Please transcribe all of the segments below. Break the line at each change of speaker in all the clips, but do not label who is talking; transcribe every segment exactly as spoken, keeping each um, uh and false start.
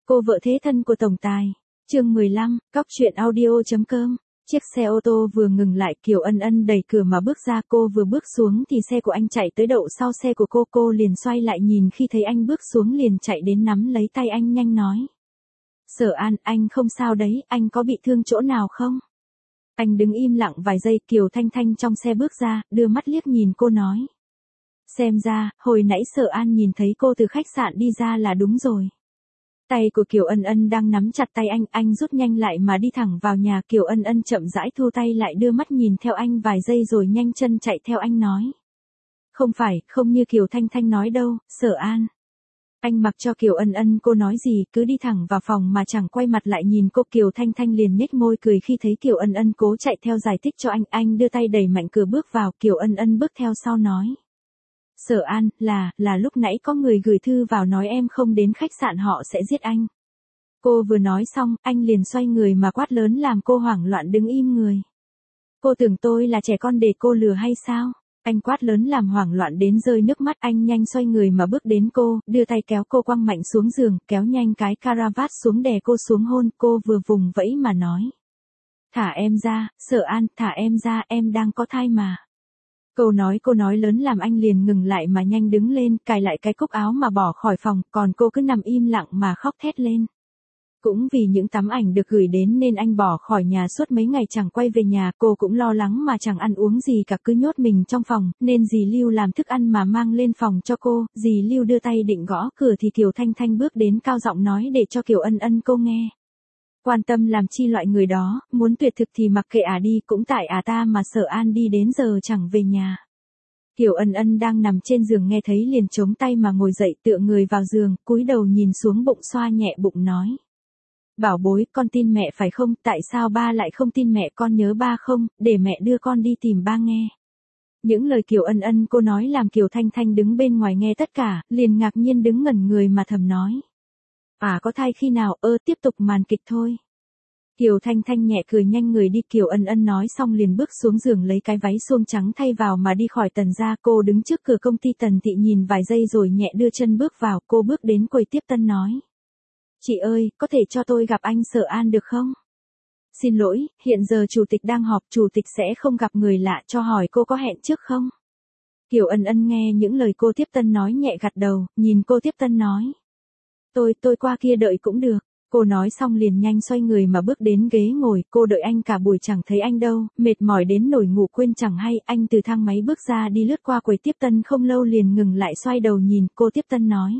Cô vợ thế thân của tổng tài. Chương mười lăm, cóc truyện audio.com. Chiếc xe ô tô vừa ngừng lại, Kiều Ân Ân đẩy cửa mà bước ra, cô vừa bước xuống thì xe của anh chạy tới đậu sau xe của cô, cô liền xoay lại nhìn, khi thấy anh bước xuống liền chạy đến nắm lấy tay anh nhanh nói. Sở An, anh không sao đấy, anh có bị thương chỗ nào không? Anh đứng im lặng vài giây, Kiều Thanh Thanh trong xe bước ra, đưa mắt liếc nhìn cô nói. Xem ra, hồi nãy Sở An nhìn thấy cô từ khách sạn đi ra là đúng rồi. Tay của Kiều Ân Ân đang nắm chặt tay anh, anh rút nhanh lại mà đi thẳng vào nhà. Kiều Ân Ân chậm rãi thu tay lại, đưa mắt nhìn theo anh vài giây rồi nhanh chân chạy theo anh nói. Không phải, không như Kiều Thanh Thanh nói đâu, Sở An. Anh mặc cho Kiều Ân Ân cô nói gì, cứ đi thẳng vào phòng mà chẳng quay mặt lại nhìn cô. Kiều Thanh Thanh liền nhếch môi cười khi thấy Kiều Ân Ân cố chạy theo giải thích cho anh, anh đưa tay đẩy mạnh cửa bước vào, Kiều Ân Ân bước theo sau nói. Sở An, là, là lúc nãy có người gửi thư vào nói em không đến khách sạn họ sẽ giết anh. Cô vừa nói xong, anh liền xoay người mà quát lớn làm cô hoảng loạn đứng im người. Cô tưởng tôi là trẻ con để cô lừa hay sao? Anh quát lớn làm hoảng loạn đến rơi nước mắt, anh nhanh xoay người mà bước đến cô, đưa tay kéo cô quăng mạnh xuống giường, kéo nhanh cái caravat xuống đè cô xuống hôn, cô vừa vùng vẫy mà nói. Thả em ra, Sở An, thả em ra, em đang có thai mà. Câu nói cô nói lớn làm anh liền ngừng lại mà nhanh đứng lên, cài lại cái cúc áo mà bỏ khỏi phòng, còn cô cứ nằm im lặng mà khóc thét lên. Cũng vì những tấm ảnh được gửi đến nên anh bỏ khỏi nhà suốt mấy ngày chẳng quay về nhà, cô cũng lo lắng mà chẳng ăn uống gì cả, cứ nhốt mình trong phòng, nên dì Lưu làm thức ăn mà mang lên phòng cho cô. Dì Lưu đưa tay định gõ cửa thì Kiều Thanh Thanh bước đến cao giọng nói để cho Kiều Ân Ân cô nghe. Quan tâm làm chi loại người đó, muốn tuyệt thực thì mặc kệ à đi, cũng tại à ta mà Sở An đi đến giờ chẳng về nhà. Kiều Ân Ân đang nằm trên giường nghe thấy liền chống tay mà ngồi dậy, tựa người vào giường, cúi đầu nhìn xuống bụng, xoa nhẹ bụng nói. Bảo bối, con tin mẹ phải không, tại sao ba lại không tin mẹ, con nhớ ba không, để mẹ đưa con đi tìm ba nghe. Những lời Kiều Ân Ân cô nói làm Kiều Thanh Thanh đứng bên ngoài nghe tất cả, liền ngạc nhiên đứng ngẩn người mà thầm nói. À có thai khi nào, ơ tiếp tục màn kịch thôi. Kiều Thanh Thanh nhẹ cười nhanh người đi, Kiều Ân Ân nói xong liền bước xuống giường lấy cái váy suông trắng thay vào mà đi khỏi Tần gia. Cô đứng trước cửa công ty Tần Thị nhìn vài giây rồi nhẹ đưa chân bước vào, cô bước đến quầy tiếp tân nói. Chị ơi, có thể cho tôi gặp anh Sở An được không? Xin lỗi, hiện giờ chủ tịch đang họp, chủ tịch sẽ không gặp người lạ, cho hỏi cô có hẹn trước không? Kiều Ân Ân nghe những lời cô tiếp tân nói nhẹ gật đầu, nhìn cô tiếp tân nói. Tôi, tôi qua kia đợi cũng được. Cô nói xong liền nhanh xoay người mà bước đến ghế ngồi, cô đợi anh cả buổi chẳng thấy anh đâu, mệt mỏi đến nổi ngủ quên chẳng hay, anh từ thang máy bước ra đi lướt qua quầy tiếp tân không lâu liền ngừng lại xoay đầu nhìn, cô tiếp tân nói.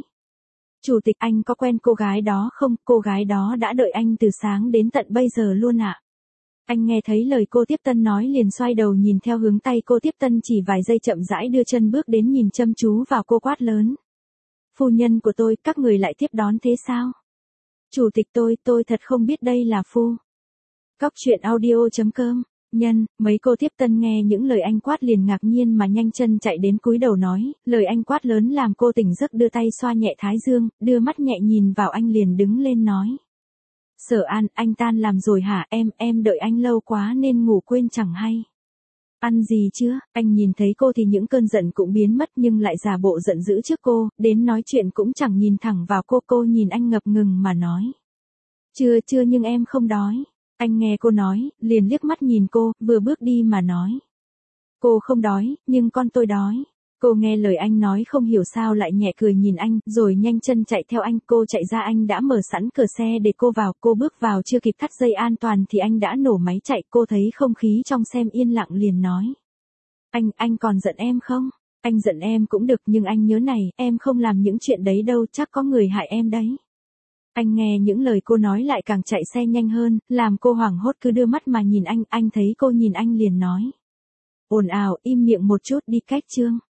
Chủ tịch, anh có quen cô gái đó không, cô gái đó đã đợi anh từ sáng đến tận bây giờ luôn ạ. À? Anh nghe thấy lời cô tiếp tân nói liền xoay đầu nhìn theo hướng tay cô tiếp tân chỉ vài giây chậm rãi đưa chân bước đến nhìn chăm chú vào cô quát lớn. Phu nhân của tôi, các người lại tiếp đón thế sao? Chủ tịch tôi, tôi thật không biết đây là phu. Cóc truyện audio.com. Nhân, mấy cô tiếp tân nghe những lời anh quát liền ngạc nhiên mà nhanh chân chạy đến cúi đầu nói, lời anh quát lớn làm cô tỉnh giấc đưa tay xoa nhẹ thái dương, đưa mắt nhẹ nhìn vào anh liền đứng lên nói. Sở An, anh tan làm rồi hả, em, em đợi anh lâu quá nên ngủ quên chẳng hay. Ăn gì chưa? Anh nhìn thấy cô thì những cơn giận cũng biến mất nhưng lại giả bộ giận dữ trước cô, đến nói chuyện cũng chẳng nhìn thẳng vào cô, cô nhìn anh ngập ngừng mà nói. Chưa chưa nhưng em không đói. Anh nghe cô nói, liền liếc mắt nhìn cô, vừa bước đi mà nói. Cô không đói, nhưng con tôi đói. Cô nghe lời anh nói không hiểu sao lại nhẹ cười nhìn anh, rồi nhanh chân chạy theo anh, cô chạy ra anh đã mở sẵn cửa xe để cô vào, cô bước vào chưa kịp thắt dây an toàn thì anh đã nổ máy chạy, cô thấy không khí trong xe yên lặng liền nói. Anh, anh còn giận em không? Anh giận em cũng được nhưng anh nhớ này, em không làm những chuyện đấy đâu, chắc có người hại em đấy. Anh nghe những lời cô nói lại càng chạy xe nhanh hơn, làm cô hoảng hốt cứ đưa mắt mà nhìn anh, anh thấy cô nhìn anh liền nói. Ồn ào, im miệng một chút đi, cách chương.